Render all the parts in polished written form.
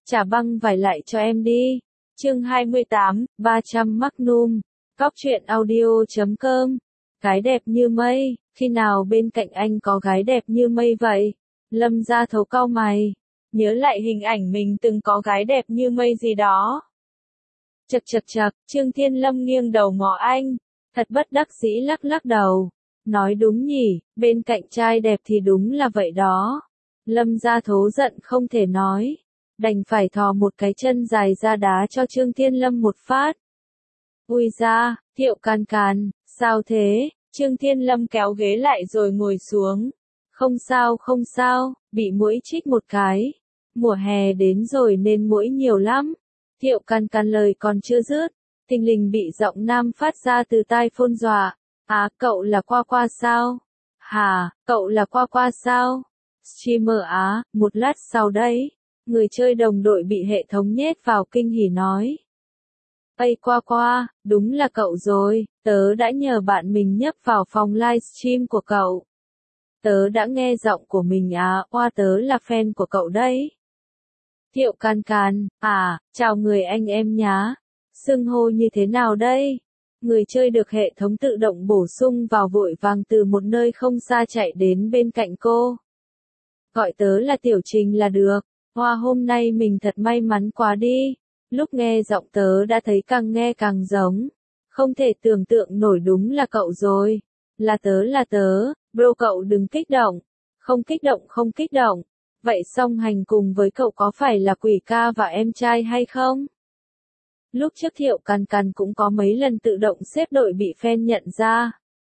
trả băng vải lại cho em đi. Chương 28, 300 Magnum. Cóc truyện audio.com. Gái đẹp như mây, khi nào bên cạnh anh có gái đẹp như mây vậy? Lâm Gia Thấu cau mày, nhớ lại hình ảnh mình từng có gái đẹp như mây gì đó. Chậc chậc chậc, Trương Thiên Lâm nghiêng đầu ngó anh, thật bất đắc dĩ lắc lắc đầu. Nói đúng nhỉ, bên cạnh trai đẹp thì đúng là vậy đó. Lâm Gia Thấu giận không thể nói, đành phải thò một cái chân dài ra đá cho Trương Thiên Lâm một phát. Ui da, Thiệu Can Can, sao thế? Trương Thiên Lâm kéo ghế lại rồi ngồi xuống. Không sao, bị muỗi chích một cái. Mùa hè đến rồi nên muỗi nhiều lắm. Thiệu Can Can lời còn chưa dứt, thình lình bị giọng nam phát ra từ tai phone dọa. À, cậu là Qua Qua sao? Hả, cậu là Qua Qua sao? Streamer á, một lát sau đấy. Người chơi đồng đội bị hệ thống nhét vào kinh hỉ nói. Ây Qua Qua, đúng là cậu rồi, tớ đã nhờ bạn mình nhấp vào phòng livestream của cậu. Tớ đã nghe giọng của mình Qua tớ là fan của cậu đấy. Thiệu Can Can, chào người anh em nhá. Xưng hô như thế nào đây? Người chơi được hệ thống tự động bổ sung vào vội vàng từ một nơi không xa chạy đến bên cạnh cô. Gọi tớ là Tiểu Trình là được. Hoa hôm nay mình thật may mắn quá đi. Lúc nghe giọng tớ đã thấy càng nghe càng giống. Không thể tưởng tượng nổi đúng là cậu rồi. Là tớ, bro cậu đừng kích động. Không kích động. Vậy song hành cùng với cậu có phải là Quỷ Ca và em trai hay không? Lúc trước Thiệu Can Can cũng có mấy lần tự động xếp đội bị fan nhận ra.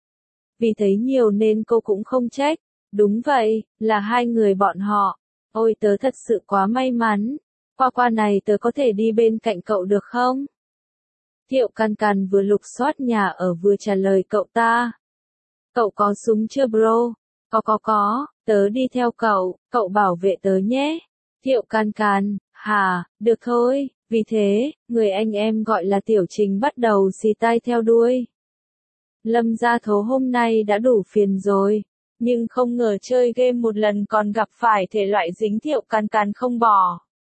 Vì thấy nhiều nên cô cũng không trách. Đúng vậy, là hai người bọn họ. Ôi tớ thật sự quá may mắn. Qua Qua này tớ có thể đi bên cạnh cậu được không? Thiệu Can Can vừa lục soát nhà ở vừa trả lời cậu ta. Cậu có súng chưa bro? Có, tớ đi theo cậu bảo vệ tớ nhé. Thiệu Can Can, được thôi, vì thế, người anh em gọi là Tiểu Trình bắt đầu xì tai theo đuôi. Lâm Gia Thấu hôm nay đã đủ phiền rồi, nhưng không ngờ chơi game một lần còn gặp phải thể loại dính Thiệu Can Can không bỏ.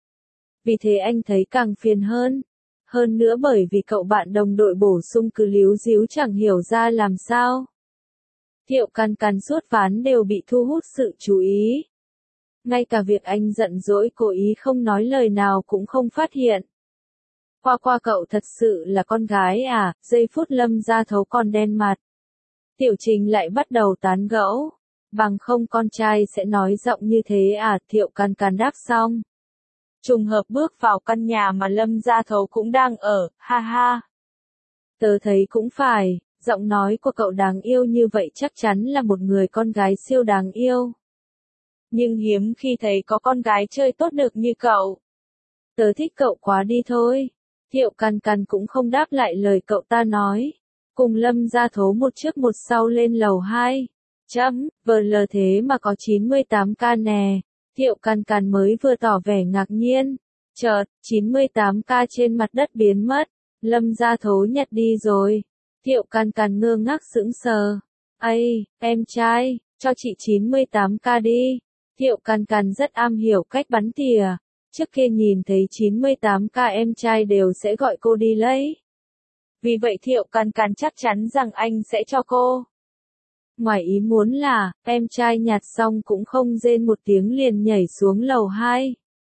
Vì thế anh thấy càng phiền hơn. Hơn nữa bởi vì cậu bạn đồng đội bổ sung cứ líu díu chẳng hiểu ra làm sao. Thiệu Can Can suốt ván đều bị thu hút sự chú ý. Ngay cả việc anh giận dỗi cố ý không nói lời nào cũng không phát hiện. Qua Qua cậu thật sự là con gái giây phút Lâm Gia Thấu còn đen mặt. Tiểu Trình lại bắt đầu tán gẫu. Bằng không con trai sẽ nói giọng như thế Thiệu Can Can đáp xong. Trùng hợp bước vào căn nhà mà Lâm Gia Thấu cũng đang ở, ha ha. Tớ thấy cũng phải, giọng nói của cậu đáng yêu như vậy chắc chắn là một người con gái siêu đáng yêu. Nhưng hiếm khi thấy có con gái chơi tốt được như cậu. Tớ thích cậu quá đi thôi. Thiệu Can Can cũng không đáp lại lời cậu ta nói. Cùng Lâm Gia Thấu một trước một sau lên lầu 2. VL thế mà có 98k nè. Thiệu Can Can mới vừa tỏ vẻ ngạc nhiên. Chợt, 98k trên mặt đất biến mất. Lâm Gia Thấu nhặt đi rồi. Thiệu Can Can ngơ ngác sững sờ. Ây, em trai, cho chị 98k đi. Thiệu Can Can rất am hiểu cách bắn tỉa. Trước kia nhìn thấy 98k em trai đều sẽ gọi cô đi lấy. Vì vậy Thiệu Can Can chắc chắn rằng anh sẽ cho cô. Ngoài ý muốn là, em trai nhặt xong cũng không rên một tiếng liền nhảy xuống lầu 2.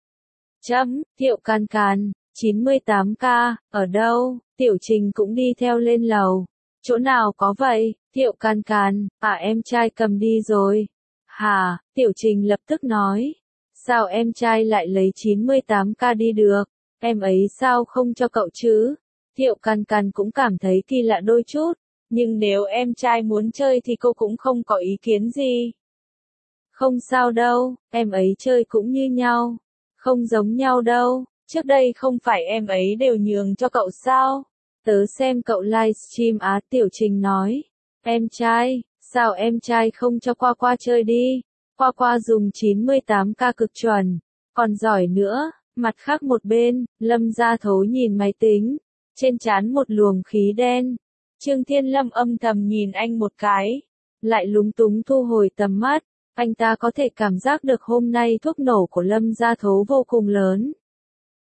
Thiệu Can Can, 98k, ở đâu? Tiểu Trình cũng đi theo lên lầu. Chỗ nào có vậy? Thiệu Can Can, em trai cầm đi rồi. Tiểu Trình lập tức nói. Sao em trai lại lấy 98k đi được? Em ấy sao không cho cậu chứ? Thiệu Can Can cũng cảm thấy kỳ lạ đôi chút. Nhưng nếu em trai muốn chơi thì cô cũng không có ý kiến gì. Không sao đâu, em ấy chơi cũng như nhau. Không giống nhau đâu, trước đây không phải em ấy đều nhường cho cậu sao? Tớ xem cậu livestream Tiểu Trình nói. Em trai, sao em trai không cho Qua Qua chơi đi? Qua Qua dùng 98k cực chuẩn, còn giỏi nữa. Mặt khác một bên, Lâm Gia Thấu nhìn máy tính. Trên trán một luồng khí đen. Trương Thiên Lâm âm thầm nhìn anh một cái. Lại lúng túng thu hồi tầm mắt. Anh ta có thể cảm giác được hôm nay thuốc nổ của Lâm Gia Thấu vô cùng lớn.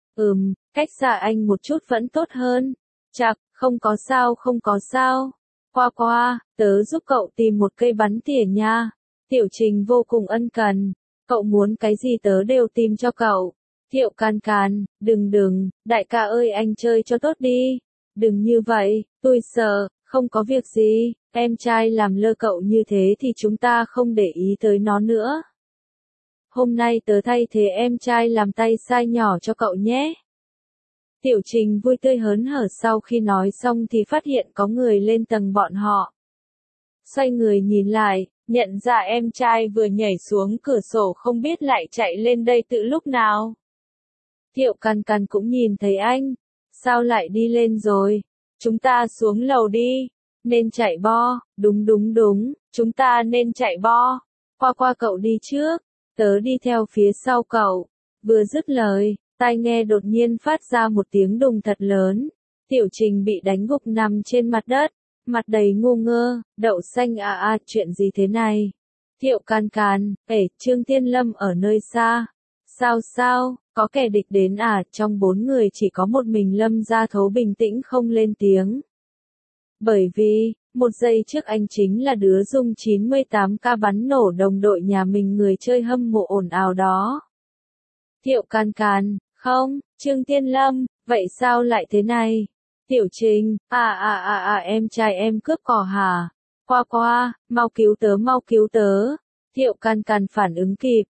Cách xa anh một chút vẫn tốt hơn. Chạc, không có sao không có sao. Qua qua, tớ giúp cậu tìm một cây bắn tỉa nha. Tiểu Trình vô cùng ân cần. Cậu muốn cái gì tớ đều tìm cho cậu. Thiệu Can Can, đừng, đại ca ơi anh chơi cho tốt đi. Đừng như vậy, tôi sợ, không có việc gì, em trai làm lơ cậu như thế thì chúng ta không để ý tới nó nữa. Hôm nay tớ thay thế em trai làm tay sai nhỏ cho cậu nhé. Tiểu Trình vui tươi hớn hở sau khi nói xong thì phát hiện có người lên tầng bọn họ. Xoay người nhìn lại, nhận ra em trai vừa nhảy xuống cửa sổ không biết lại chạy lên đây từ lúc nào. Thiệu Can Can cũng nhìn thấy anh. Sao lại đi lên rồi? Chúng ta xuống lầu đi. Nên chạy bo, đúng, chúng ta nên chạy bo. Qua cậu đi trước, tớ đi theo phía sau cậu. Vừa dứt lời, tai nghe đột nhiên phát ra một tiếng đùng thật lớn. Tiểu Trình bị đánh gục nằm trên mặt đất, mặt đầy ngu ngơ, đậu xanh chuyện gì thế này? Thiệu Can Can, Trương Thiên Lâm ở nơi xa. Sao, có kẻ địch đến à? Trong 4 người chỉ có một mình Lâm Gia Thấu bình tĩnh không lên tiếng. Bởi vì, một giây trước anh chính là đứa dùng 98k bắn nổ đồng đội nhà mình, người chơi hâm mộ ồn ào đó. Thiệu Can Can, không, Trương Thiên Lâm, vậy sao lại thế này? Tiểu Trình, em trai em cướp cỏ hả? Qua, mau cứu tớ. Thiệu Can Can phản ứng kịp.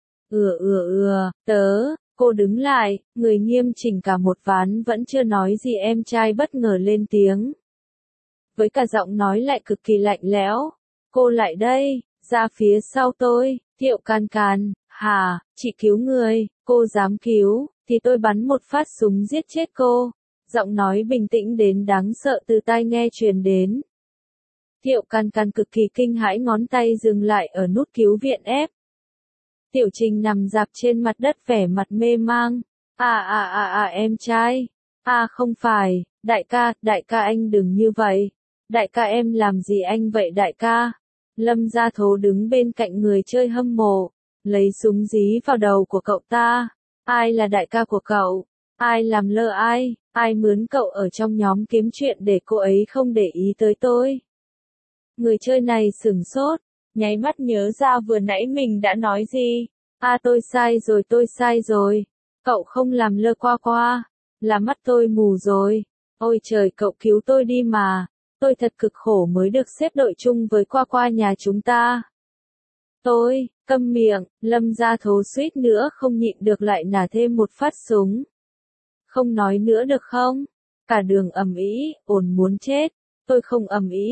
Cô đứng lại, người nghiêm chỉnh cả một ván vẫn chưa nói gì, em trai bất ngờ lên tiếng. Với cả giọng nói lại cực kỳ lạnh lẽo. Cô lại đây, ra phía sau tôi. Thiệu Can Can, hả, chị cứu người, cô dám cứu, thì tôi bắn một phát súng giết chết cô. Giọng nói bình tĩnh đến đáng sợ từ tai nghe truyền đến. Thiệu Can Can cực kỳ kinh hãi, ngón tay dừng lại ở nút cứu viện ép. Tiểu Trình nằm rạp trên mặt đất vẻ mặt mê mang. Em trai. Không phải, đại ca anh đừng như vậy. Đại ca em làm gì anh vậy đại ca? Lâm Gia Thố đứng bên cạnh người chơi hâm mộ, lấy súng dí vào đầu của cậu ta. Ai là đại ca của cậu? Ai làm lơ ai? Ai mướn cậu ở trong nhóm kiếm chuyện để cô ấy không để ý tới tôi? Người chơi này sửng sốt, nháy mắt nhớ ra vừa nãy mình đã nói gì. Tôi sai rồi. Cậu không làm lơ qua, là mắt tôi mù rồi. Ôi trời, cậu cứu tôi đi mà. Tôi thật cực khổ mới được xếp đội chung với qua nhà chúng ta. Câm miệng, Lâm Gia Thố suýt nữa không nhịn được lại nả thêm một phát súng. Không nói nữa được không? Cả đường ầm ĩ, ồn muốn chết. Tôi không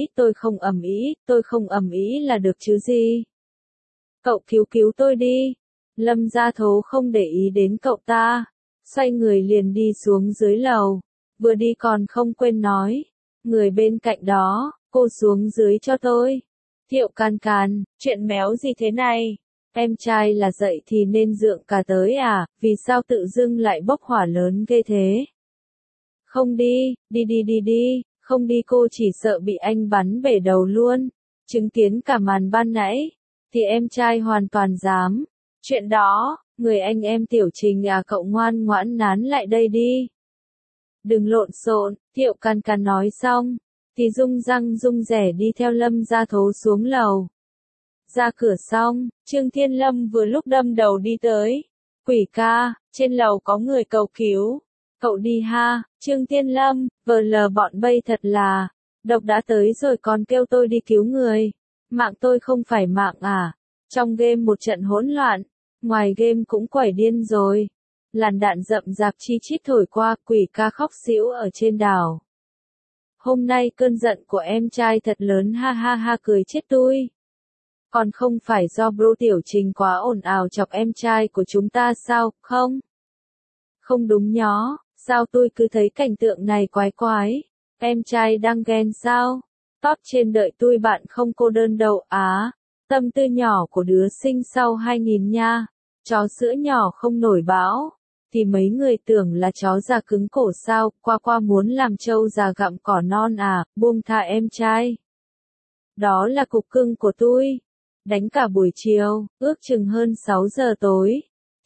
ầm ĩ là được chứ gì. Cậu cứu tôi đi. Lâm Gia Thố không để ý đến cậu ta, xoay người liền đi xuống dưới lầu. Vừa đi còn không quên nói. Người bên cạnh đó, cô xuống dưới cho tôi. Thiệu Can Can, chuyện méo gì thế này? Em trai là dậy thì nên dượng cả tới à, vì sao tự dưng lại bốc hỏa lớn ghê thế? Không đi, đi, không đi, cô chỉ sợ bị anh bắn bể đầu luôn. Chứng kiến cả màn ban nãy, thì em trai hoàn toàn dám. Chuyện đó, người anh em Tiểu Trình cậu ngoan ngoãn nán lại đây đi. Đừng lộn xộn, Thiệu Can Can nói xong, thì rung răng rung rẻ đi theo Lâm Gia Thố xuống lầu. Ra cửa xong, Trương Thiên Lâm vừa lúc đâm đầu đi tới. Quỷ ca, trên lầu có người cầu cứu. Cậu đi ha, Trương Thiên Lâm, vờ lờ bọn bây thật là, độc đã tới rồi còn kêu tôi đi cứu người. Mạng tôi không phải mạng à? Trong game một trận hỗn loạn, ngoài game cũng quẩy điên rồi. Làn đạn rậm rạp chi chít thổi qua, quỷ ca khóc xỉu ở trên đảo. Hôm nay cơn giận của em trai thật lớn, ha cười chết tôi. Còn không phải do bro Tiểu Trình quá ồn ào chọc em trai của chúng ta sao, không? Không đúng nhó, sao tôi cứ thấy cảnh tượng này quái. Em trai đang ghen sao? Top trên đợi tôi bạn không cô đơn đâu tâm tư nhỏ của đứa sinh sau 2000 nha. Chó sữa nhỏ không nổi bão. Thì mấy người tưởng là chó già cứng cổ sao, qua muốn làm trâu già gặm cỏ non à, buông tha em trai. Đó là cục cưng của tôi. Đánh cả buổi chiều, ước chừng hơn 6 giờ tối.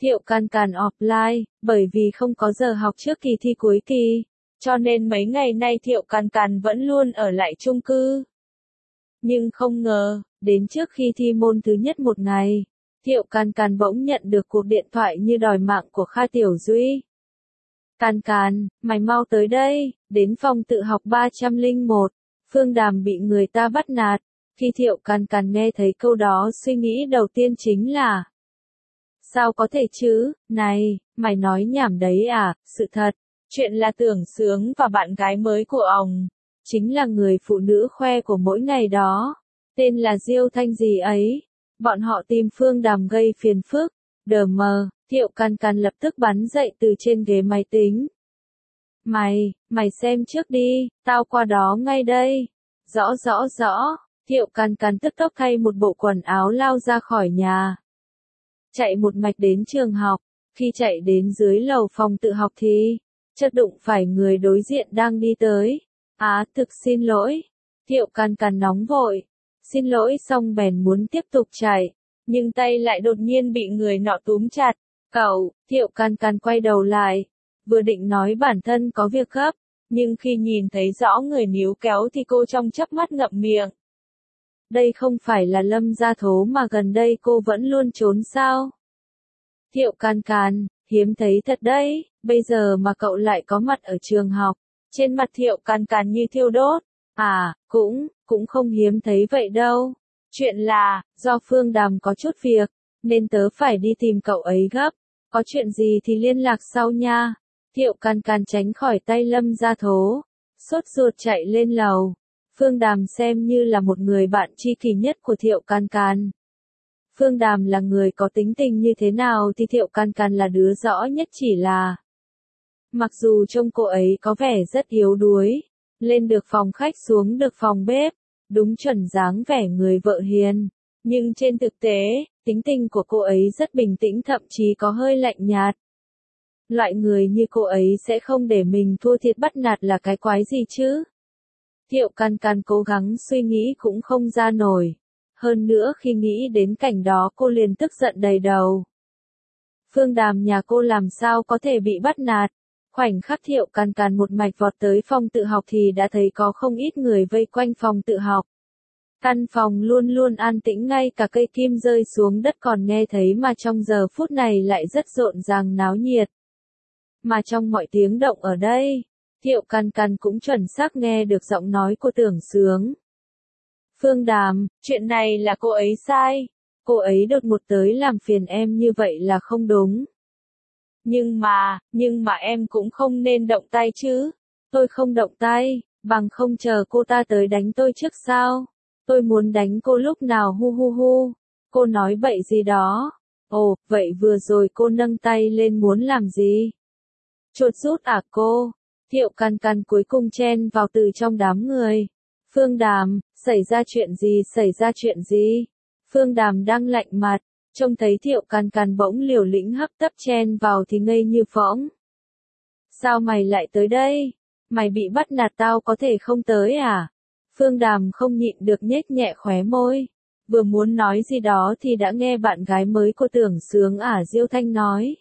Thiệu Can Can offline, bởi vì không có giờ học trước kỳ thi cuối kỳ, cho nên mấy ngày nay Thiệu Can Can vẫn luôn ở lại chung cư. Nhưng không ngờ, đến trước khi thi môn thứ nhất một ngày, Thiệu Can Can bỗng nhận được cuộc điện thoại như đòi mạng của Kha Tiểu Duy. Can Can, mày mau tới đây, đến phòng tự học 301, Phương Đàm bị người ta bắt nạt. Khi Thiệu Can Can nghe thấy câu đó suy nghĩ đầu tiên chính là: sao có thể chứ, này, mày nói nhảm đấy à, sự thật, chuyện là Tưởng Sướng và bạn gái mới của ổng, chính là người phụ nữ khoe của mỗi ngày đó, tên là Diêu Thanh gì ấy, bọn họ tìm Phương Đàm gây phiền phức, đờ mờ, Thiệu Can Can lập tức bắn dậy từ trên ghế máy tính. Mày xem trước đi, tao qua đó ngay đây. Rõ, Thiệu Can Can tức tốc thay một bộ quần áo lao ra khỏi nhà. Chạy một mạch đến trường học, khi chạy đến dưới lầu phòng tự học thì chợt đụng phải người đối diện đang đi tới. Thực xin lỗi. Thiệu Can Can nóng vội. Xin lỗi xong bèn muốn tiếp tục chạy, nhưng tay lại đột nhiên bị người nọ túm chặt. Cậu, Thiệu Can Can quay đầu lại, vừa định nói bản thân có việc gấp, nhưng khi nhìn thấy rõ người níu kéo thì cô trong chớp mắt ngậm miệng. Đây không phải là Lâm Gia Thố mà gần đây cô vẫn luôn trốn sao? Thiệu Can Can, hiếm thấy thật đấy, bây giờ mà cậu lại có mặt ở trường học. Trên mặt Thiệu Can Can như thiêu đốt. Cũng không hiếm thấy vậy đâu. Chuyện là, do Phương Đàm có chút việc, nên tớ phải đi tìm cậu ấy gấp. Có chuyện gì thì liên lạc sau nha. Thiệu Can Can tránh khỏi tay Lâm Gia Thố, sốt ruột chạy lên lầu. Phương Đàm xem như là một người bạn tri kỷ nhất của Thiệu Can Can. Phương Đàm là người có tính tình như thế nào thì Thiệu Can Can là đứa rõ nhất, chỉ là mặc dù trông cô ấy có vẻ rất yếu đuối, lên được phòng khách xuống được phòng bếp, đúng chuẩn dáng vẻ người vợ hiền, nhưng trên thực tế, tính tình của cô ấy rất bình tĩnh, thậm chí có hơi lạnh nhạt. Loại người như cô ấy sẽ không để mình thua thiệt bắt nạt là cái quái gì chứ? Thiệu Can Can cố gắng suy nghĩ cũng không ra nổi. Hơn nữa khi nghĩ đến cảnh đó cô liền tức giận đầy đầu. Phương Đàm nhà cô làm sao có thể bị bắt nạt? Khoảnh khắc Thiệu Can Can một mạch vọt tới phòng tự học thì đã thấy có không ít người vây quanh phòng tự học. Căn phòng luôn luôn an tĩnh, ngay cả cây kim rơi xuống đất còn nghe thấy, mà trong giờ phút này lại rất rộn ràng náo nhiệt. Mà trong mọi tiếng động ở đây, Thiệu Can Can cũng chuẩn xác nghe được giọng nói của Tưởng Sướng. Phương Đàm, chuyện này là cô ấy sai. Cô ấy đột ngột tới làm phiền em như vậy là không đúng. Nhưng mà em cũng không nên động tay chứ. Tôi không động tay, bằng không chờ cô ta tới đánh tôi trước sao? Tôi muốn đánh cô lúc nào hu. Cô nói bậy gì đó. Ồ, vậy vừa rồi cô nâng tay lên muốn làm gì? Chuột rút à cô? Thiệu Can Can cuối cùng chen vào từ trong đám người. Phương Đàm, xảy ra chuyện gì? Phương Đàm đang lạnh mặt, trông thấy Thiệu Can Can bỗng liều lĩnh hấp tấp chen vào thì ngây như phỗng. Sao mày lại tới đây? Mày bị bắt nạt tao có thể không tới à? Phương Đàm không nhịn được nhếch nhẹ khóe môi. Vừa muốn nói gì đó thì đã nghe bạn gái mới của Tưởng Sướng Diêu Thanh nói.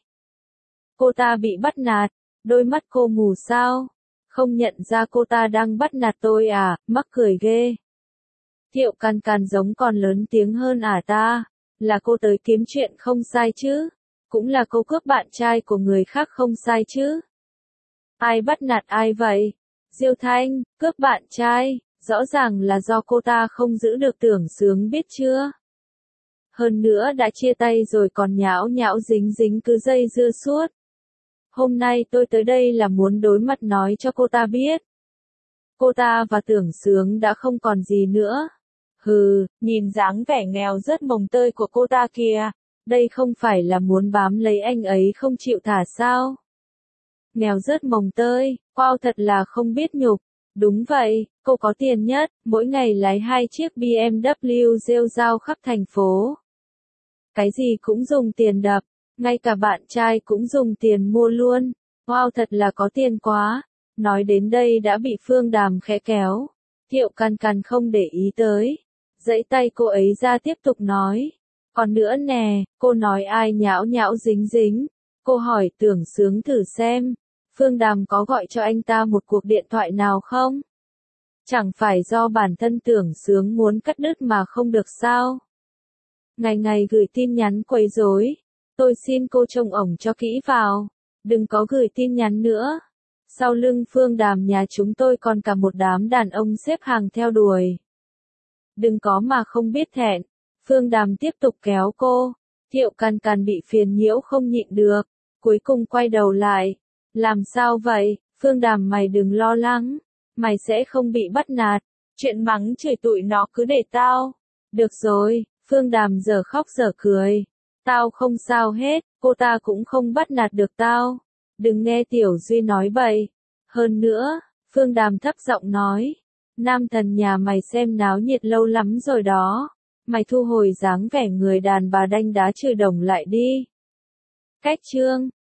Cô ta bị bắt nạt, đôi mắt cô mù sao? Không nhận ra cô ta đang bắt nạt tôi à, mắc cười ghê. Thiệu Can Can giống còn lớn tiếng hơn ta, là cô tới kiếm chuyện không sai chứ, cũng là cô cướp bạn trai của người khác không sai chứ. Ai bắt nạt ai vậy? Diêu Thanh, cướp bạn trai, rõ ràng là do cô ta không giữ được Tưởng Sướng biết chưa? Hơn nữa đã chia tay rồi còn nhão nhão dính dính cứ dây dưa suốt. Hôm nay tôi tới đây là muốn đối mặt nói cho cô ta biết. Cô ta và Tưởng Sướng đã không còn gì nữa. Nhìn dáng vẻ nghèo rớt mồng tơi của cô ta kìa, đây không phải là muốn bám lấy anh ấy không chịu thả sao? Nghèo rớt mồng tơi, wow, thật là không biết nhục. Đúng vậy, cô có tiền nhất, mỗi ngày lái 2 chiếc BMW rêu rao khắp thành phố. Cái gì cũng dùng tiền đập, ngay cả bạn trai cũng dùng tiền mua luôn. Wow, thật là có tiền quá. Nói đến đây đã bị Phương Đàm khẽ kéo. Thiệu Can Can không để ý tới, giãy tay cô ấy ra tiếp tục nói. Còn nữa nè, cô nói ai nhão nhão dính dính. Cô hỏi Tưởng Sướng thử xem, Phương Đàm có gọi cho anh ta một cuộc điện thoại nào không? Chẳng phải do bản thân Tưởng Sướng muốn cắt đứt mà không được sao? Ngày ngày gửi tin nhắn quấy rối. Tôi xin cô trông ổng cho kỹ vào. Đừng có gửi tin nhắn nữa. Sau lưng Phương Đàm nhà chúng tôi còn cả một đám đàn ông xếp hàng theo đuổi. Đừng có mà không biết thẹn. Phương Đàm tiếp tục kéo cô. Thiệu Càn Càn bị phiền nhiễu không nhịn được. Cuối cùng quay đầu lại. Làm sao vậy? Phương Đàm mày đừng lo lắng. Mày sẽ không bị bắt nạt. Chuyện mắng chửi tụi nó cứ để tao. Được rồi, Phương Đàm giờ khóc giờ cười. Tao không sao hết, cô ta cũng không bắt nạt được tao. Đừng nghe Tiểu Duy nói bậy. Hơn nữa, Phương Đàm thấp giọng nói. Nam thần nhà mày xem náo nhiệt lâu lắm rồi đó. Mày thu hồi dáng vẻ người đàn bà đanh đá chửi đồng lại đi. Cách chương